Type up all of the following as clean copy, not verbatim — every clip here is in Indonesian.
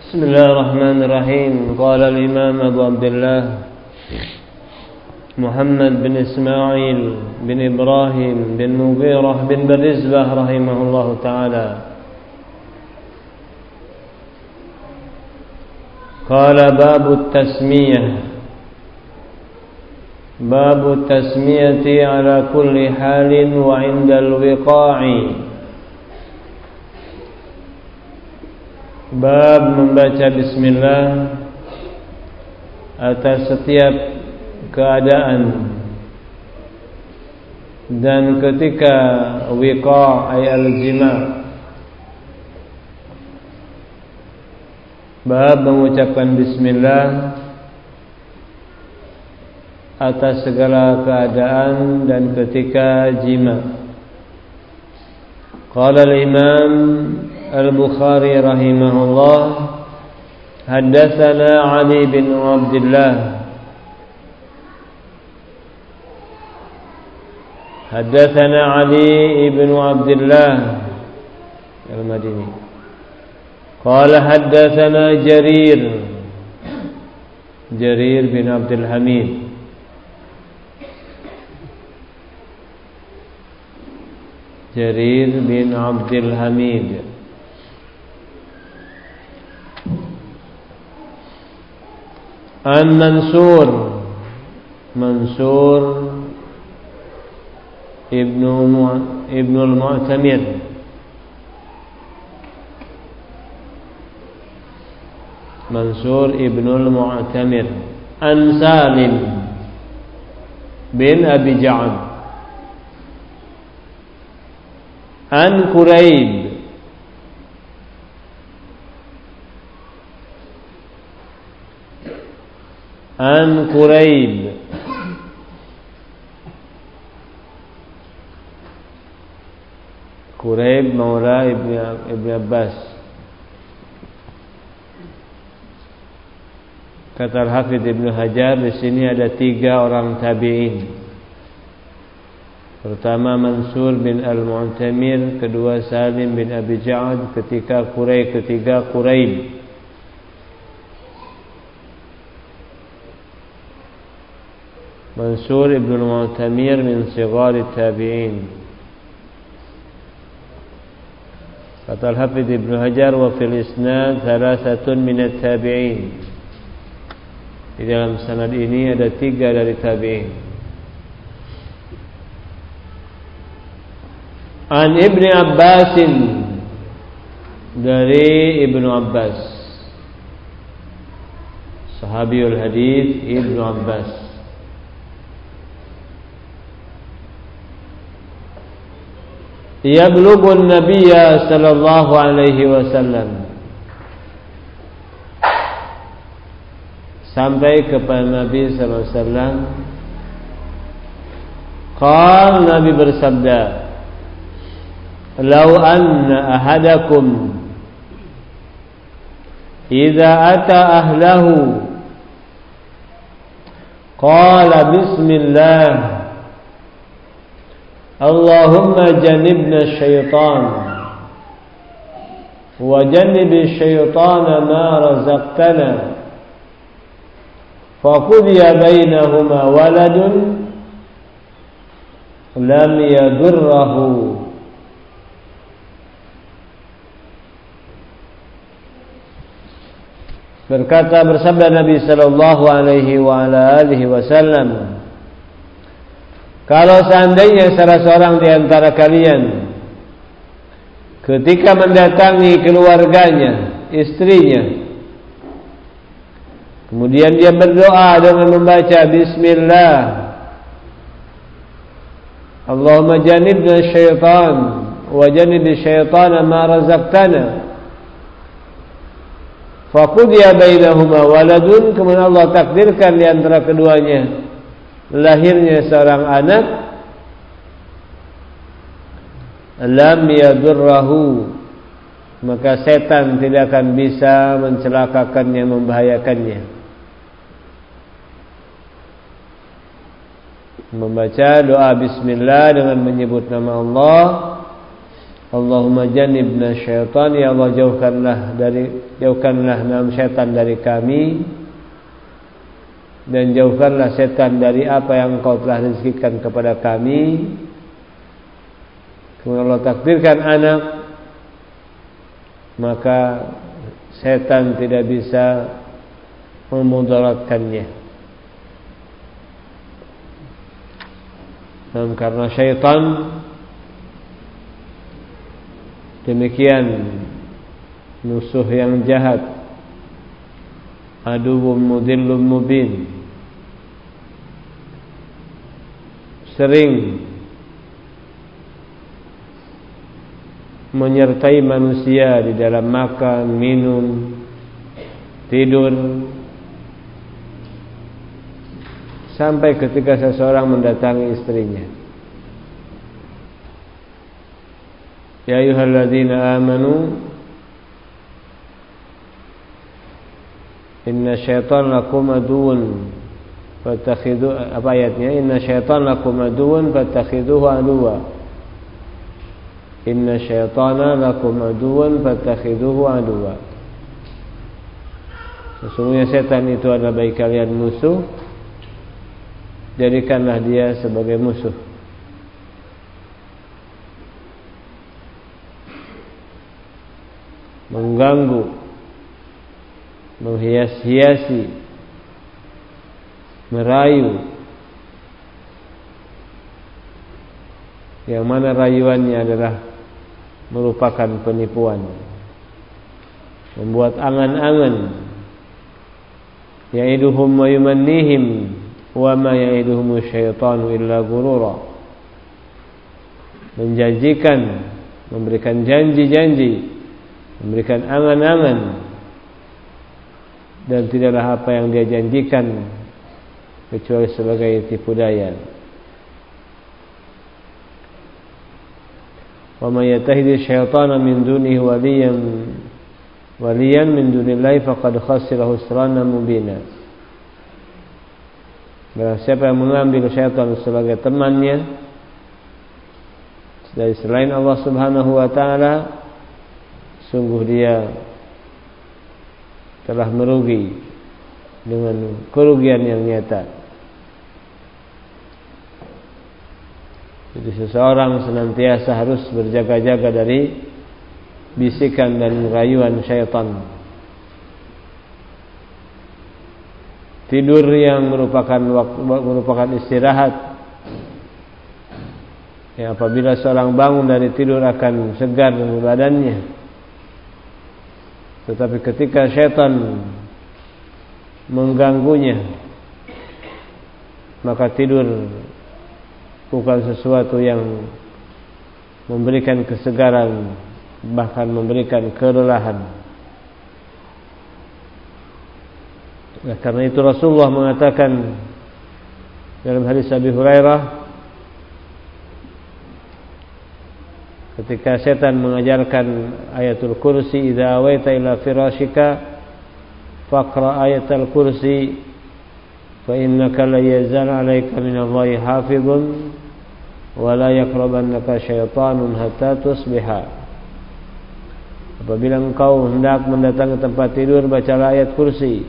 بسم الله الرحمن الرحيم. قال الإمام أبو عبد الله محمد بن إسماعيل بن إبراهيم بن مغيرة بن برزبة رحمه الله تعالى قال باب التسمية باب التسمية على كل حال وعند الوقاع. Bab membaca bismillah atas setiap keadaan dan ketika wiqa' ay al-jima'. Bab mengucapkan bismillah atas segala keadaan dan ketika jima'. Qala al-Imam Al-Bukhari rahimahullah haddatsana Ali bin Abdullah haddatsana Ali ibn Abdullah al-Madini qala haddatsana Jarir bin Abdul Hamid Jarir bin Abdul Hamid an Mansur ibnu al-Mu'tamir Mansur ibnu al-Mu'tamir an Salim bin Abi Ja'ad an Quraib Quraib maula Ibn Abbas. Kata Al-Hafidz Ibnu Hajar, di sini ada 3 orang tabi'in. Pertama Mansur bin Al-Mu'tamir, kedua Salim bin Abi Ja'ad, ketiga Quraib. Mansur ibn al-Mu'tamir min sigar tabi'in. Kata Al-Hafidz Ibnu Hajar, wa fil isnad 3 min at-tabi'in. Di dalam sanad ini ada 3 dari tabi'in. An Ibnu Abbas, dari Ibnu Abbas, sahabiul hadis Ibnu Abbas. Yablughu an-nabiyya sallallahu alaihi wasallam, sampai kepada Nabi sallallahu alaihi wasallam. Qala, Nabi bersabda, "Lau anna ahadakum idza ata ahlahu qala bismillah Allahumma jannibna syaitan wa jannibi syaitana ma razaqtana faqudiya bainahuma waladun lam yadurrahu." Bersabda Nabi sallallahu alaihi wa ala alihi wasallam, kalau seandainya salah seorang di antara kalian ketika mendatangi keluarganya, istrinya, kemudian dia berdoa dengan membaca bismillah, Allahumma jannibna syaitan wa jannibi syaitana ma razaqtana, faqudiya bainahuma waladun, kemudian Allah takdirkan di antara keduanya lahirnya seorang anak, lam yadurrahu, maka setan tidak akan bisa mencelakakannya, membahayakannya. Membaca doa bismillah dengan menyebut nama Allah Allahumma jannibna syaitan, ya Allah jauhkanlah syaitan dari kami, dan jauhkanlah setan dari apa yang Engkau telah rezekikan kepada kami. Kemudian Allah takdirkan anak, maka setan tidak bisa memudaratkannya. Dan karena syaitan demikian musuh yang jahat, aduwwum mudillum mubin, sering menyertai manusia di dalam makan, minum, tidur, sampai ketika seseorang mendatangi istrinya. Ya ayyuhalladzina amanu inna syaitan lakum aduwwun fattakhidhu, apa ayatnya? Inna syaitan lakum aduwwun fattakhidhuhu aduwwa. Inna syaitana lakum aduwwun fattakhidhuhu aduwwa. Sesungguhnya setan itu adalah bagi kalian musuh, jadikanlah dia sebagai musuh. Mengganggu, menghias-hiasi, merayu, yang mana rayuannya adalah merupakan penipuan, membuat angan-angan, ya'iduhum wa yumannihim wa ma ya'iduhumu syaitanu illa ghurura, menjanjikan, memberikan janji-janji, memberikan angan-angan, dan tidaklah apa yang dia janjikan kecuali sebagai tipu daya. Wa may yattahidhi syaitana min dunihi waliyan min dunillahi faqad khasira khusranan mubina. Barang siapa yang mengambil syaitan sebagai temannya dari selain Allah Subhanahu wa taala, sungguh dia telah merugi dengan kerugian yang nyata. Jadi seseorang senantiasa harus berjaga-jaga dari bisikan dan rayuan syaitan. Tidur yang merupakan istirahat, ya, apabila seorang bangun dari tidur akan segar badannya. Tetapi ketika syaitan mengganggunya, maka tidur bukan sesuatu yang memberikan kesegaran, bahkan memberikan kelelahan. Karena itu Rasulullah mengatakan dalam hadis Abi Hurairah, ketika setan mengajarkan ayatul kursi, idza awaita ila firashika faqra ayatul kursi fa innaka la yazal 'alaika minallahi hafizun wa la yaqrabannaka syaitanun hatta tusbiha. Apabila engkau hendak mendatangi tempat tidur, bacalah ayat kursi,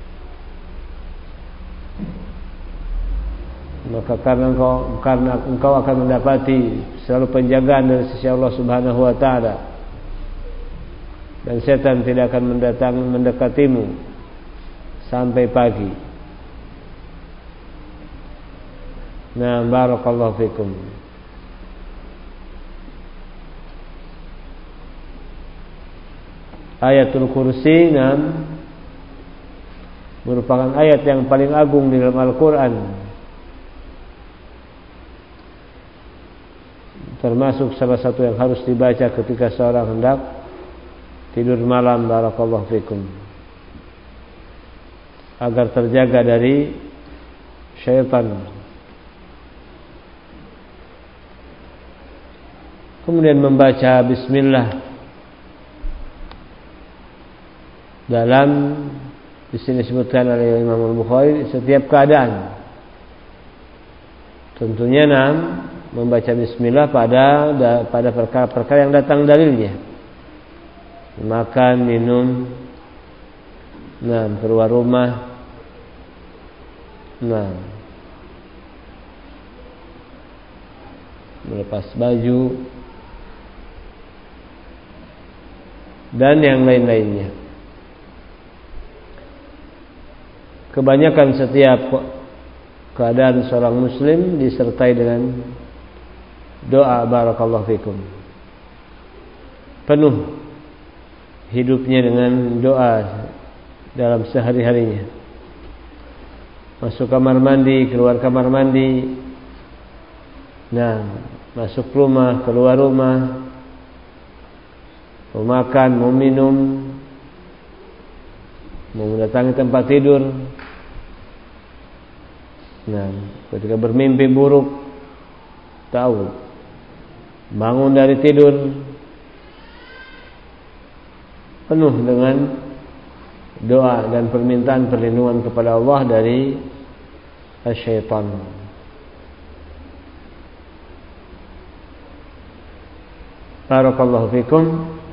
maka karena engkau akan mendapati selalu penjagaan dari sisi Allah Subhanahu wa taala, dan setan tidak akan mendekatimu sampai pagi. Nah, barakallahu fikum. Ayatul Kursi merupakan ayat yang paling agung di dalam Al-Quran, termasuk salah satu yang harus dibaca ketika seorang hendak tidur malam, barakallahu fikum, agar terjaga dari syaitan. Kemudian membaca bismillah dalam, di sini disebutkan oleh Imam Al-Bukhari, setiap keadaan. Tentunya membaca bismillah pada perkara-perkara yang datang dalilnya. Makan, minum, keluar rumah, melepas baju, dan yang lain-lainnya. Kebanyakan setiap keadaan seorang muslim disertai dengan doa barakallahu fikum. Penuh hidupnya dengan doa dalam sehari-harinya. Masuk kamar mandi, keluar kamar mandi, masuk rumah, keluar rumah, mau makan, mau minum, mau mendatangi tempat tidur. Ketika bermimpi buruk, tahu, bangun dari tidur, penuh dengan doa dan permintaan perlindungan kepada Allah dari syaitan. Barakallahu fikum.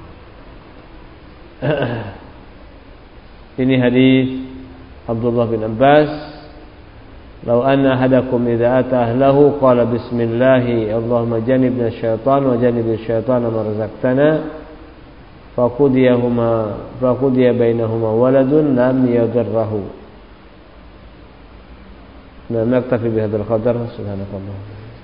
Ini hadis Abdullah bin Abbas. "Lau anna ahadakum idza ata ahlahu qala bismillah Allahumma jannibna syaitan wa jannibish syaitana ma razaqtana faqudiya bainahuma waladun lam yadarrahu." Naktafi bihadzal qadar. Subhanakallah.